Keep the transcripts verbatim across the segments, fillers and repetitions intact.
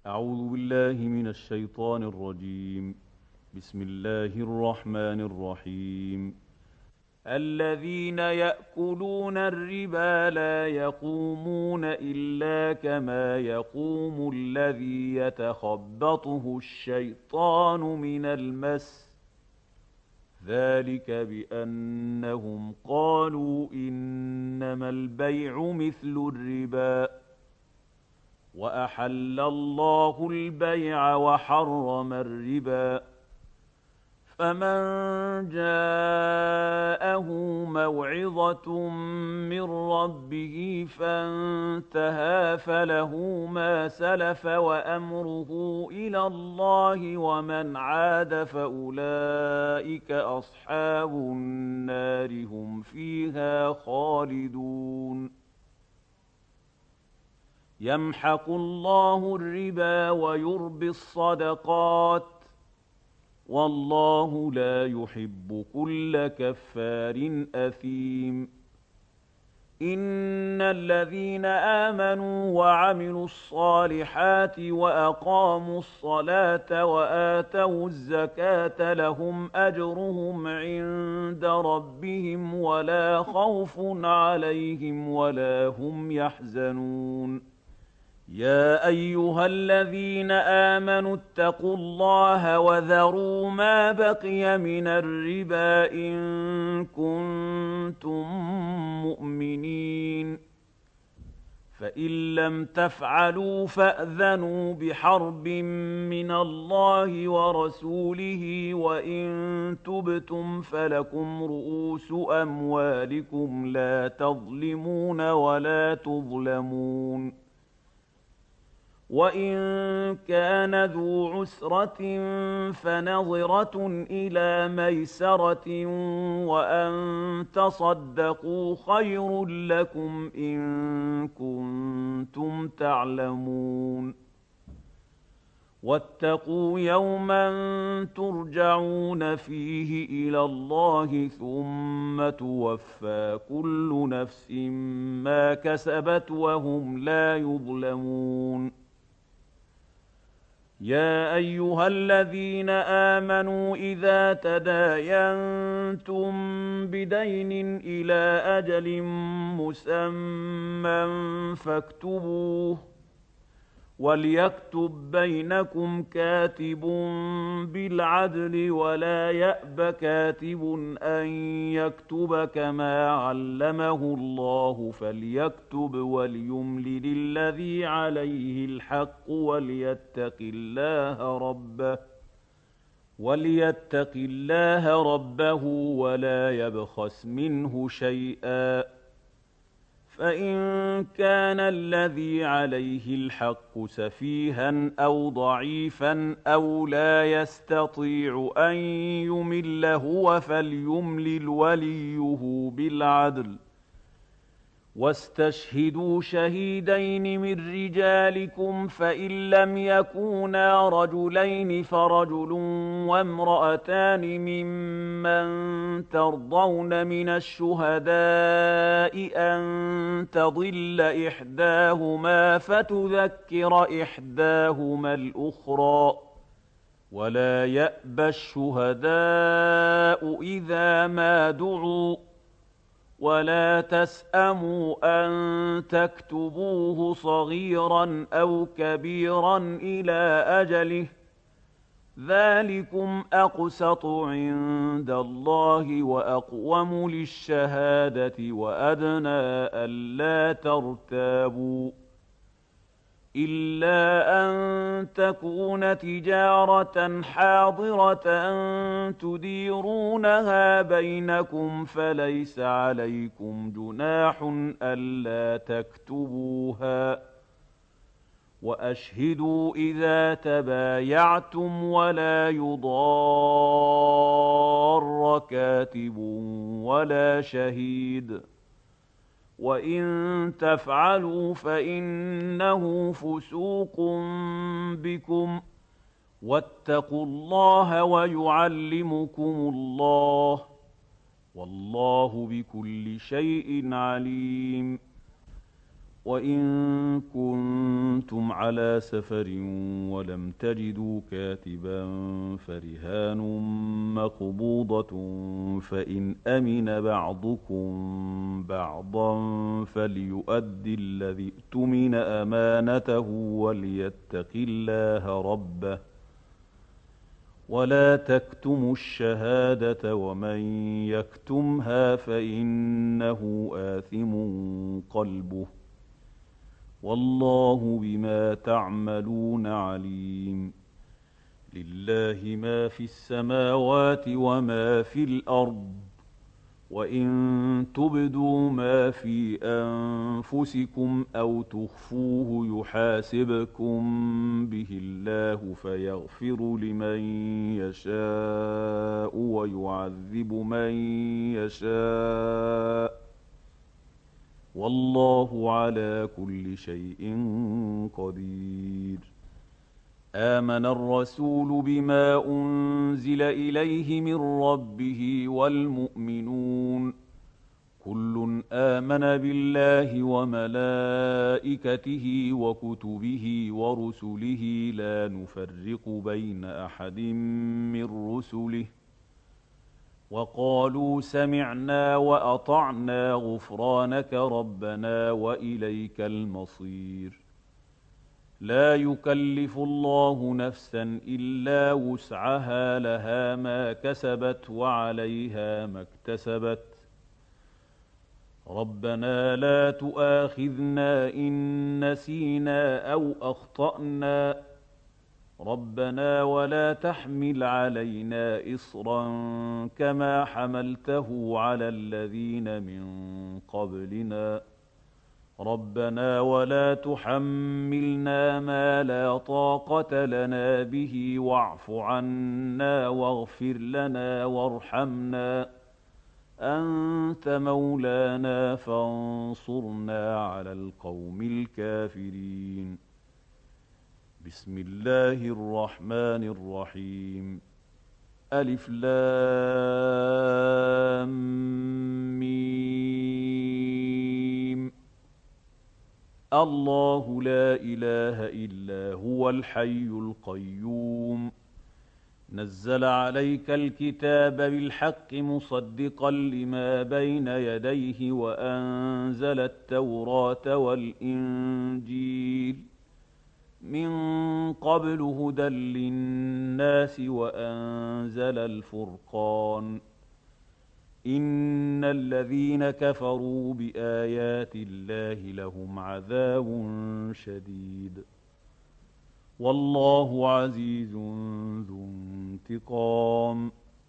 أعوذ بالله من الشيطان الرجيم. بسم الله الرحمن الرحيم. الذين يأكلون الربا لا يقومون إلا كما يقوم الذي يتخبطه الشيطان من المس، ذلك بأنهم قالوا إنما البيع مثل الربا، وأحل الله البيع وحرم الربا. فمن جاءه موعظة من ربه فانتهى فله ما سلف وأمره إلى الله، ومن عاد فأولئك أصحاب النار هم فيها خالدون. يمحق الله الربا ويربي الصدقات، والله لا يحب كل كفار أثيم. إن الذين آمنوا وعملوا الصالحات وأقاموا الصلاة وآتوا الزكاة لهم أجرهم عند ربهم ولا خوف عليهم ولا هم يحزنون. يا أيها الذين آمنوا اتقوا الله وذروا ما بقي من الربا إن كنتم مؤمنين، فإن لم تفعلوا فأذنوا بحرب من الله ورسوله، وإن تبتم فلكم رؤوس أموالكم لا تظلمون ولا تظلمون. وإن كان ذو عسرة فنظرة إلى ميسرة، وأن تصدقوا خير لكم إن كنتم تعلمون. واتقوا يوما ترجعون فيه إلى الله ثم توفى كل نفس ما كسبت وهم لا يظلمون. يا أيها الذين آمنوا إذا تداينتم بدين إلى أجل مسمى فاكتبوه، وليكتب بينكم كاتب بالعدل ولا يأب كاتب أن يكتب كما علمه الله فليكتب وليملل الذي عليه الحق وليتق الله ربه وليتق الله ربه ولا يبخس منه شيئا، فإن كان الذي عليه الحق سفيها أو ضعيفا أو لا يستطيع أن يمل هو فليملل وليه بالعدل، واستشهدوا شهيدين من رجالكم فإن لم يكونا رجلين فرجل وامرأتان ممن ترضون من الشهداء أن تضل إحداهما فتذكر إحداهما الأخرى، ولا يأبى الشهداء إذا ما دعوا، ولا تسأموا أن تكتبوه صغيرا أو كبيرا إلى أجله، ذلكم أقسط عند الله وأقوم للشهادة وأدنى ألا ترتابوا، إلا أن تكون تجارة حاضرة تديرونها بينكم فليس عليكم جناح ألا تكتبوها، وأشهدوا إذا تبايعتم ولا يضار كاتب ولا شهيد، وإن تفعلوا فإنه فسوق بكم، واتقوا الله ويعلمكم الله، والله بكل شيء عليم. وإن كنتم على سفر ولم تجدوا كاتبا فرهان مقبوضة فإن أمن بعضكم بعضا فليؤد الذي اؤتمن أمانته وليتق الله ربه ولا تكتموا الشهادة ومن يكتمها فإنه آثم قلبه والله بما تعملون عليم. لله ما في السماوات وما في الأرض وإن تبدوا ما في أنفسكم أو تخفوه يحاسبكم به الله فيغفر لمن يشاء ويعذب من يشاء والله على كل شيء قدير. آمن الرسول بما أنزل إليه من ربه والمؤمنون كل آمن بالله وملائكته وكتبه ورسله لا نفرق بين أحد من رسله وقالوا سمعنا وأطعنا غفرانك ربنا وإليك المصير. لا يكلف الله نفسا إلا وسعها لها ما كسبت وعليها ما اكتسبت ربنا لا تؤاخذنا إن نسينا أو أخطأنا ربنا ولا تحمل علينا إصرا كما حملته على الذين من قبلنا ربنا ولا تحملنا ما لا طاقة لنا به واعف عنا واغفر لنا وارحمنا أنت مولانا فانصرنا على القوم الكافرين. بسم الله الرحمن الرحيم. ألف لام ميم. الله لا إله إلا هو الحي القيوم نزل عليك الكتاب بالحق مصدقا لما بين يديه وأنزل التوراة والإنجيل من قبل هدى للناس وأنزل الفرقان إن الذين كفروا بآيات الله لهم عذاب شديد والله عزيز ذو انتقام.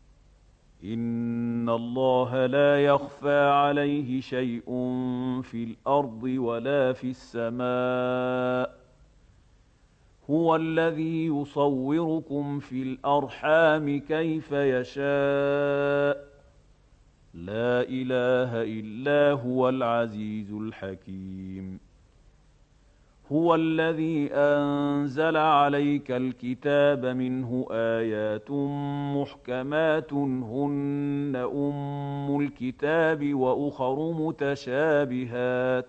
إن الله لا يخفى عليه شيء في الأرض ولا في السماء هو الذي يصوركم في الأرحام كيف يشاء لا إله إلا هو العزيز الحكيم. هو الذي أنزل عليك الكتاب منه آيات محكمات هن أم الكتاب وأخر متشابهات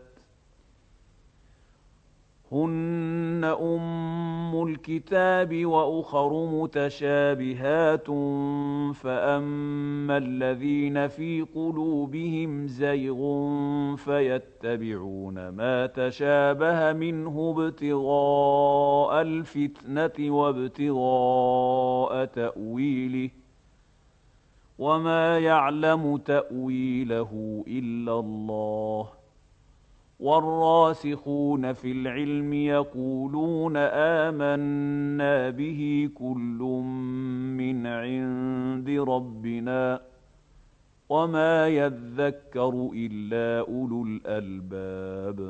هن أم الكتاب وأخر متشابهات فأما الذين في قلوبهم زيغ فيتبعون ما تشابه منه ابتغاء الفتنة وابتغاء تأويله وما يعلم تأويله إلا الله والراسخون في العلم يقولون آمنا به كل من عند ربنا وما يذكر إلا أولو الألباب.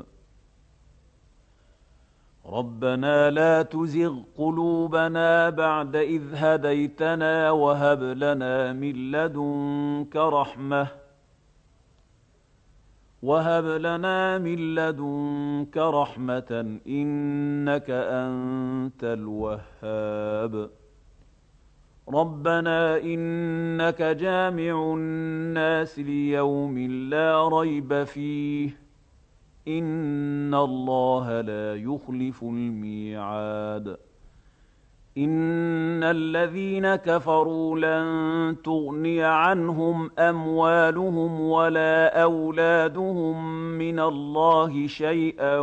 ربنا لا تزغ قلوبنا بعد إذ هديتنا وهب لنا من لدنك رحمة وهب لنا من لدنك رحمة إنك أنت الوهاب. ربنا إنك جامع الناس ليوم لا ريب فيه إن الله لا يخلف الميعاد. إن الذين كفروا لن تغني عنهم أموالهم ولا أولادهم من الله شيئا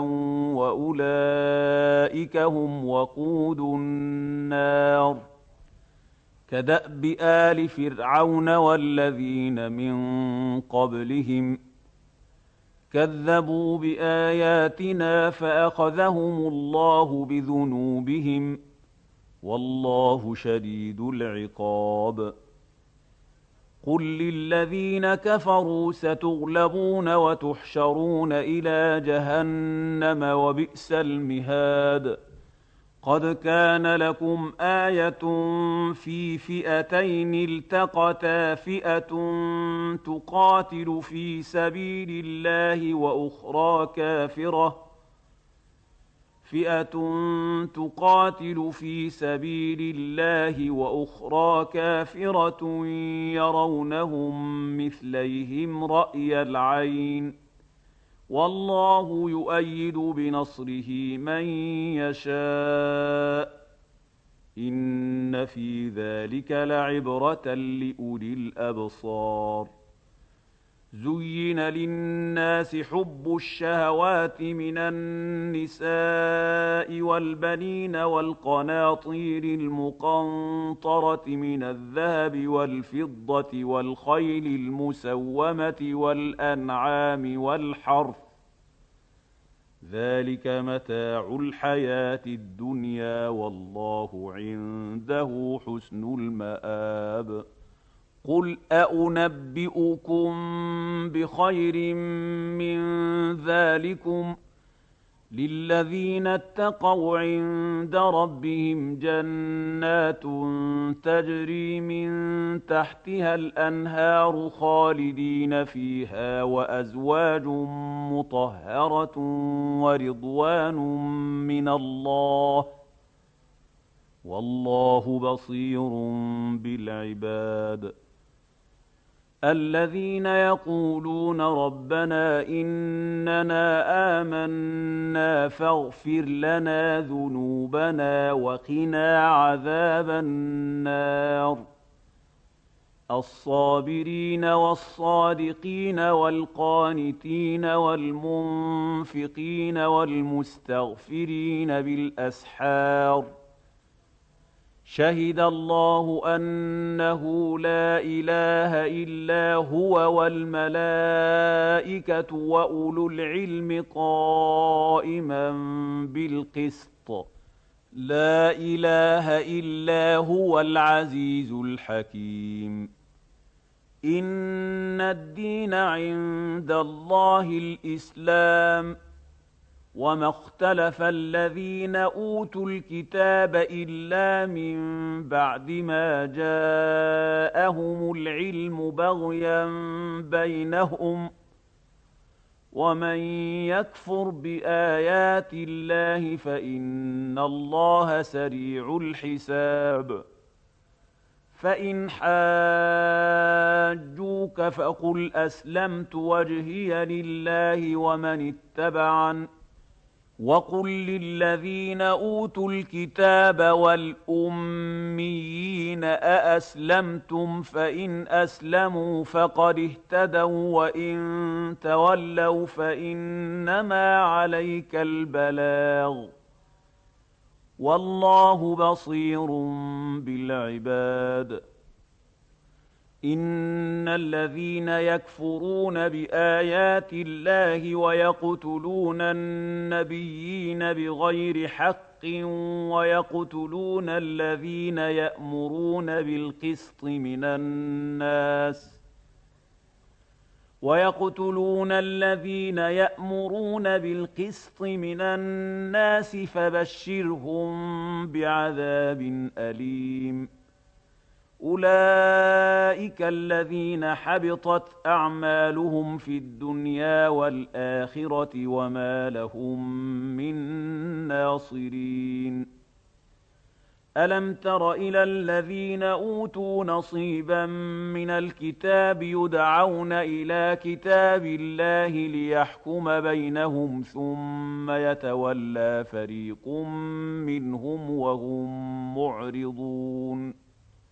وأولئك هم وقود النار. كدأب آل فرعون والذين من قبلهم كذبوا بآياتنا فأخذهم الله بذنوبهم والله شديد العقاب. قل للذين كفروا ستغلبون وتحشرون إلى جهنم وبئس المهاد. قد كان لكم آية في فئتين التقتا فئة تقاتل في سبيل الله وأخرى كافرة فئة تقاتل في سبيل الله وأخرى كافرة يرونهم مثليهم رأي العين والله يؤيد بنصره من يشاء. إن في ذلك لعبرة لأولي الأبصار. زين للناس حب الشهوات من النساء والبنين والقناطير المقنطرة من الذهب والفضة والخيل المسومة والأنعام والحرث ذلك متاع الحياة الدنيا والله عنده حسن المآب. قل أأنبئكم بخير من ذلكم للذين اتقوا عند ربهم جنات تجري من تحتها الأنهار خالدين فيها وأزواج مطهرة ورضوان من الله والله بصير بالعباد. الذين يقولون ربنا إننا آمنا فاغفر لنا ذنوبنا وقنا عذاب النار. الصابرين والصادقين والقانتين والمنفقين والمستغفرين بالأسحار. شهد الله أنه لا إله إلا هو والملائكة وأولو العلم قائما بالقسط. لا إله إلا هو العزيز الحكيم. إن الدين عند الله الإسلام وما اختلف الذين أوتوا الكتاب إلا من بعد ما جاءهم العلم بغيا بينهم ومن يكفر بآيات الله فإن الله سريع الحساب. فإن حاجوك فقل أسلمت وجهي لله ومن اتبعن وقل للذين أوتوا الكتاب والأميين أأسلمتم فإن أسلموا فقد اهتدوا وإن تولوا فإنما عليك البلاغ والله بصير بالعباد. إن الذين يكفرون بآيات الله ويقتلون النبيين بغير حق ويقتلون الذين يأمرون بالقسط من الناس ويقتلون الذين يأمرون بالقسط من الناس فبشرهم بعذاب أليم. أولئك الذين حبطت أعمالهم في الدنيا والآخرة وما لهم من ناصرين. ألم تر إلى الذين أوتوا نصيبا من الكتاب يدعون إلى كتاب الله ليحكم بينهم ثم يتولى فريق منهم وهم معرضون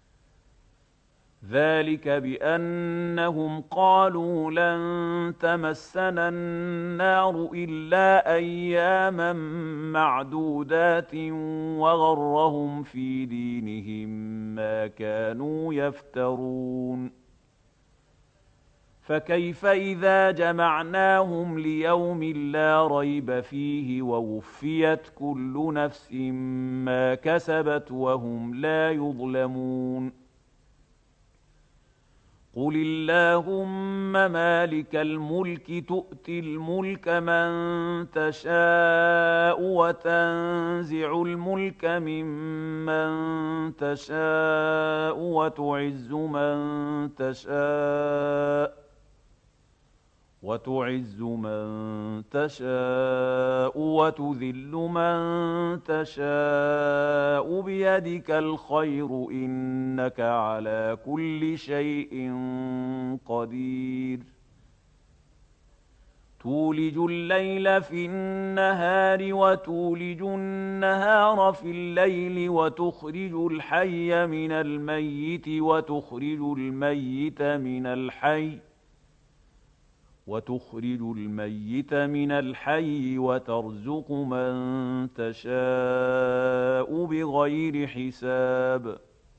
ذلك بأنهم قالوا لن تمسنا النار إلا أياما معدودات وغرهم في دينهم ما كانوا يفترون فكيف إذا جمعناهم ليوم لا ريب فيه ووفيت كل نفس ما كسبت وهم لا يظلمون قل اللهم مالك الملك تؤتي الملك من تشاء وتنزع الملك ممن تشاء وتعز من تشاء وتعز من تشاء وتذل من تشاء بيدك الخير إنك على كل شيء قدير تولج الليل في النهار وتولج النهار في الليل وتخرج الحي من الميت وتخرج الميت من الحي وتخرج الميت من الحي وترزق من تشاء بغير حساب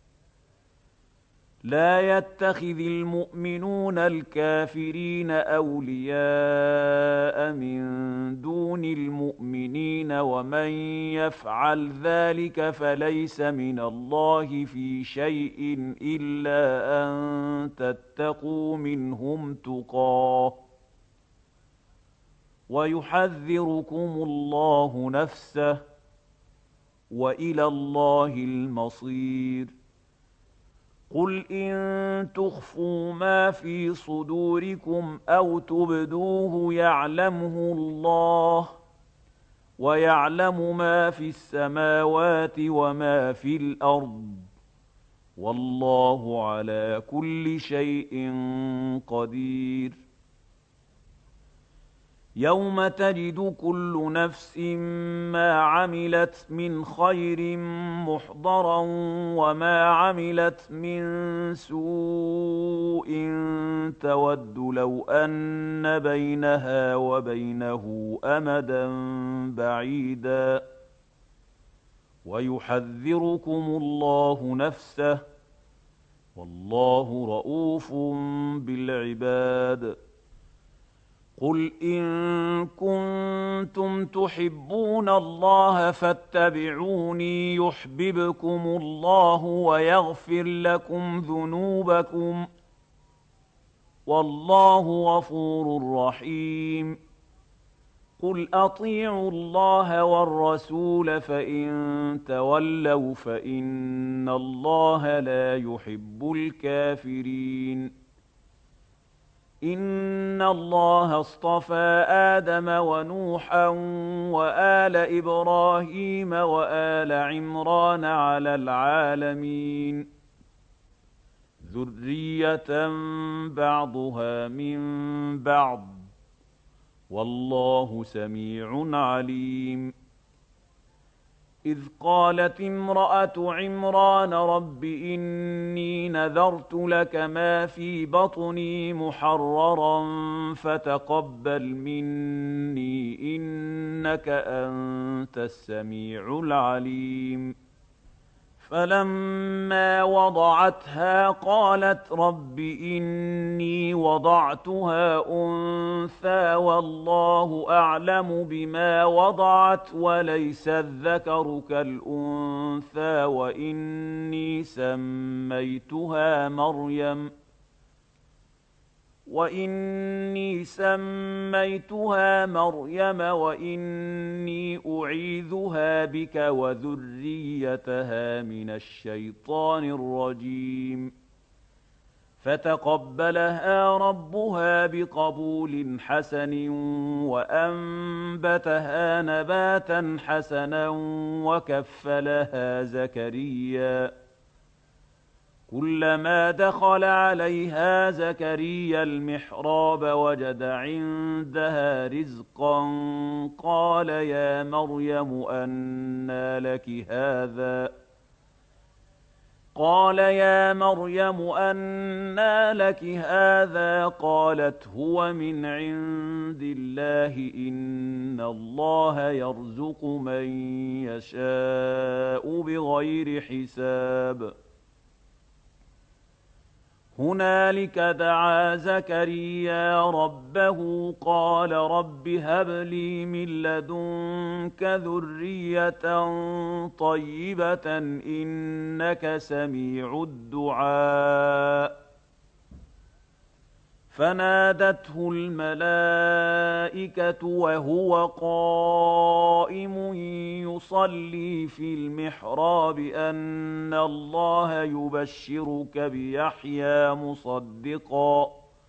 لا يتخذ المؤمنون الكافرين أولياء من دون المؤمنين ومن يفعل ذلك فليس من الله في شيء إلا أن تتقوا منهم تقاه ويحذركم الله نفسه وإلى الله المصير قل إن تخفوا ما في صدوركم أو تبدوه يعلمه الله ويعلم ما في السماوات وما في الأرض والله على كل شيء قدير يوم تجد كل نفس ما عملت من خير محضرا وما عملت من سوء تود لو أن بينها وبينه أمدا بعيدا ويحذركم الله نفسه والله رءوف بالعباد قل إن كنتم تحبون الله فاتبعوني يحببكم الله ويغفر لكم ذنوبكم والله غفور رحيم قل أطيعوا الله والرسول فإن تولوا فإن الله لا يحب الكافرين إن الله اصطفى آدم ونوحا وآل إبراهيم وآل عمران على العالمين ذرية بعضها من بعض والله سميع عليم إذ قالت امرأة عمران رب إني نذرت لك ما في بطني محررا فتقبل مني إنك أنت السميع العليم فلما وضعتها قالت رب إني وضعتها أنثى والله أعلم بما وضعت وليس الذكر كالأنثى وإني سميتها مريم وإني سميتها مريم وإني أعيذها بك وذريتها من الشيطان الرجيم فتقبلها ربها بقبول حسن وأنبتها نباتا حسنا وكفلها زكريا كلما دخل عليها زكريا المحراب وجد عندها رزقا قال يا مريم أنى لك هذا قال يا مريم أنى لك هذا قالت هو من عند الله إن الله يرزق من يشاء بغير حساب هنالك دعا زكريا ربه قال رب هب لي من لدنك ذرية طيبة إنك سميع الدعاء فنادته الملائكة وهو قائم يصلي في المحراب أن الله يبشرك بيحيى مصدقا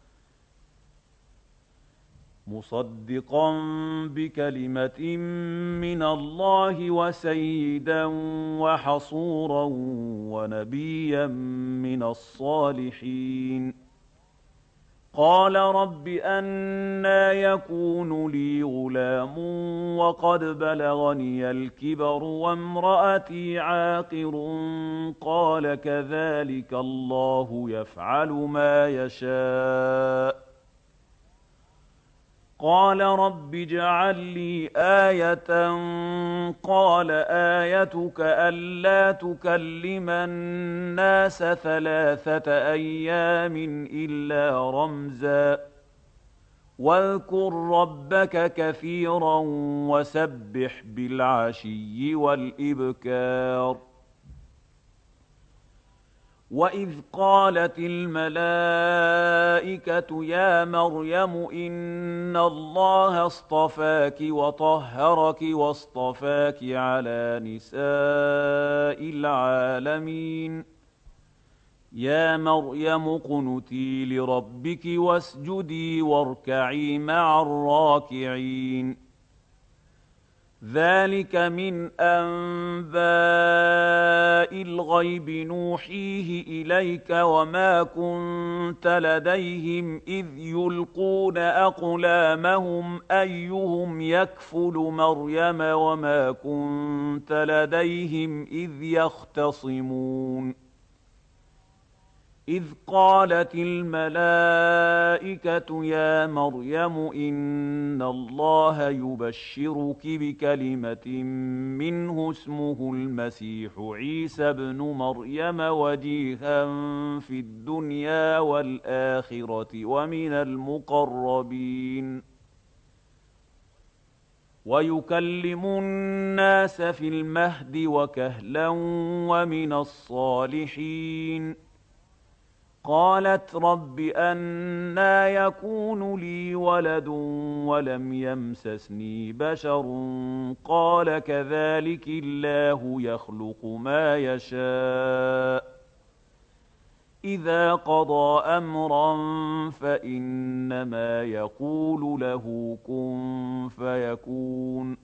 مصدقا بكلمة من الله وسيدا وحصورا ونبيا من الصالحين قال رب أنى يكون لي غلام وقد بلغني الكبر وامرأتي عاقر قال كذلك الله يفعل ما يشاء قال رب اجعل لي آية قال آيتك ألا تكلم الناس ثلاثة أيام إلا رمزا واذكر ربك كثيرا وسبح بالعشي والإبكار وإذ قالت الملائكة يا مريم إن الله اصطفاك وطهرك واصطفاك على نساء العالمين يا مريم اقنتي لربك واسجدي واركعي مع الراكعين ذلك من أنباء الغيب نوحيه إليك وما كنت لديهم إذ يلقون أقلامهم أيهم يكفل مريم وما كنت لديهم إذ يختصمون إذ قالت الملائكة يا مريم إن الله يبشرك بكلمة منه اسمه المسيح عيسى ابن مريم وجيها في الدنيا والآخرة ومن المقربين ويكلم الناس في المهد وكهلا ومن الصالحين قالت رب أنى يكون لي ولد ولم يمسسني بشر قال كذلك الله يخلق ما يشاء إذا قضى أمرا فإنما يقول له كن فيكون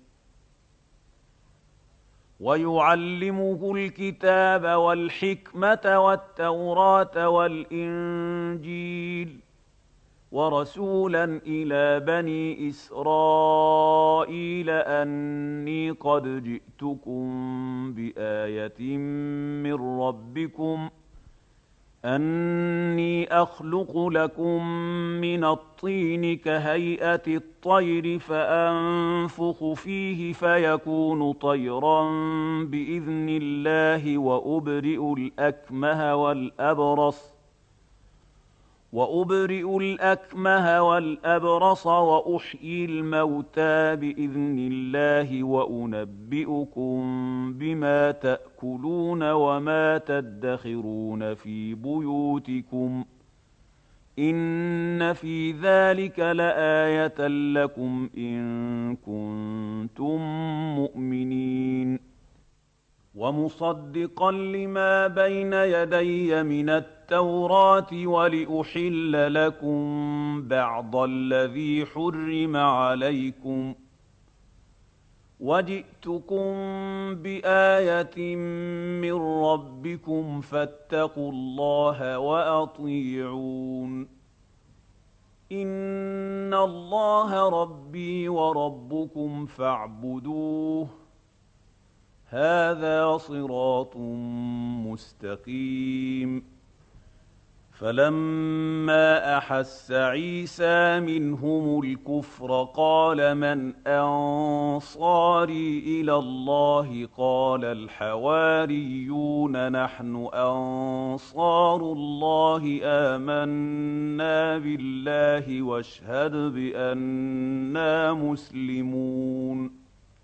ويعلمه الكتاب والحكمة والتوراة والإنجيل ورسولا إلى بني إسرائيل أني قد جئتكم بآية من ربكم أني أخلق لكم من الطين كهيئة الطير فأنفخ فيه فيكون طيرا بإذن الله وأبرئ الأكمه والأبرص وأبرئ الأكمه والأبرص وأحيي الموتى بإذن الله وأنبئكم بما تأكلون وما تدخرون في بيوتكم إن في ذلك لآية لكم إن كنتم مؤمنين ومصدقا لما بين يدي من التوراة ولأحل لكم بعض الذي حرم عليكم وجئتكم بآية من ربكم فاتقوا الله وأطيعون إن الله ربي وربكم فاعبدوه هذا صراط مستقيم فلما أحس عيسى منهم الكفر قال من أنصاري إلى الله قال الحواريون نحن أنصار الله آمنا بالله واشهد بأننا مسلمون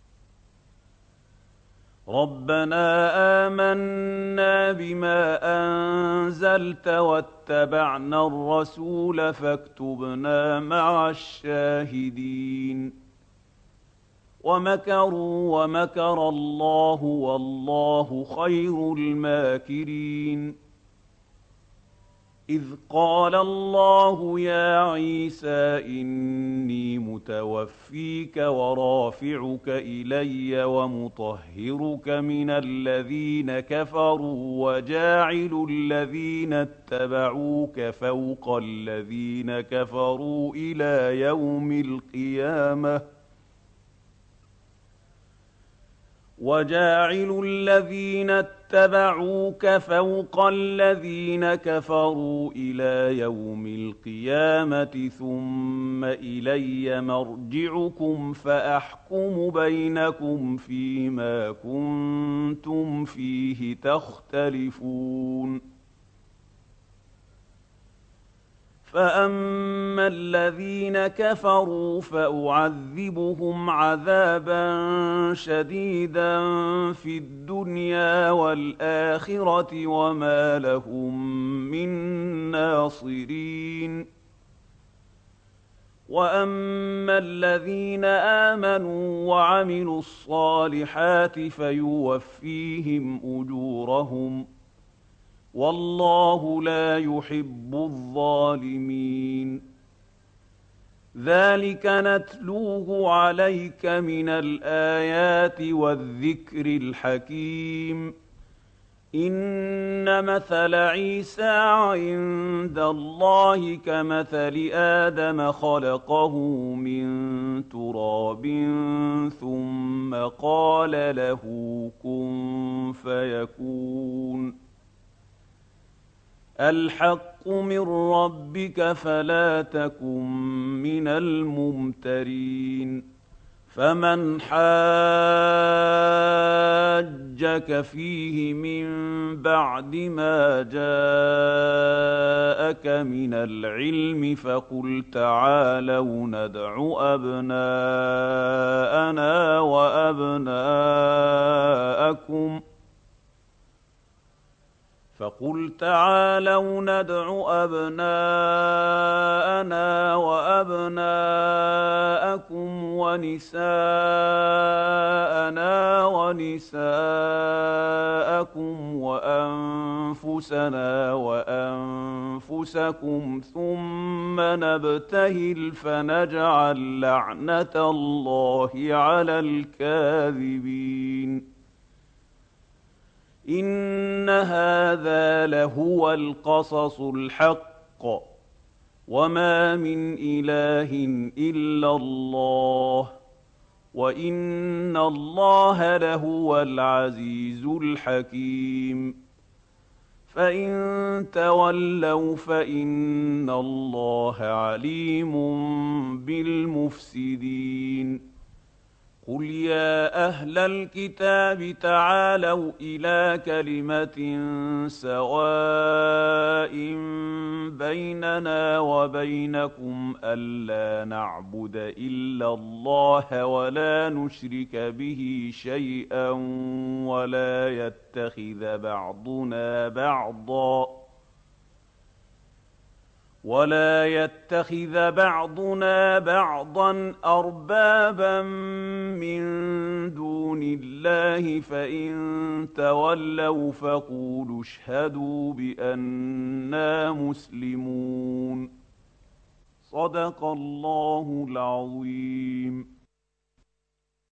ربنا آمنا بما أنزلت واتبعنا الرسول فاكتبنا مع الشاهدين ومكروا ومكر الله والله خير الماكرين إذ قال الله يا عيسى إني متوفيك ورافعك إلي ومطهرك من الذين كفروا وجاعل الذين اتبعوك فوق الذين كفروا إلى يوم القيامة وجاعل الذين اتبعوك فوق الذين كفروا إلى يوم القيامة ثم إلي مرجعكم فأحكم بينكم فيما كنتم فيه تختلفون فأما الذين كفروا فأعذبهم عذابا شديدا في الدنيا والآخرة وما لهم من ناصرين وأما الذين آمنوا وعملوا الصالحات فيوفيهم أجورهم والله لا يحب الظالمين ذلك نتلوه عليك من الآيات والذكر الحكيم إن مثل عيسى عند الله كمثل آدم خلقه من تراب ثم قال له كن فيكون الحق من ربك فلا تكن من الممترين فمن حاجك فيه من بعد ما جاءك من العلم فقل تعالوا ندع أبناءنا وأبناءكم فقل تعالوا ندع أبناءنا وأبناءكم ونساءنا ونساءكم وأنفسنا وأنفسكم ثم نبتهل فنجعل لعنة الله على الكاذبين إن هذا لهو القصص الحق وما من إله إلا الله وإن الله لهو العزيز الحكيم فإن تولوا فإن الله عليم بالمفسدين قل يا أهل الكتاب تعالوا إلى كلمة سواء بيننا وبينكم ألا نعبد إلا الله ولا نشرك به شيئا ولا يتخذ بعضنا بعضا ولا يتخذ بعضنا بعضا أربابا من دون الله فإن تولوا فقولوا اشهدوا بأننا مسلمون. صدق الله العظيم.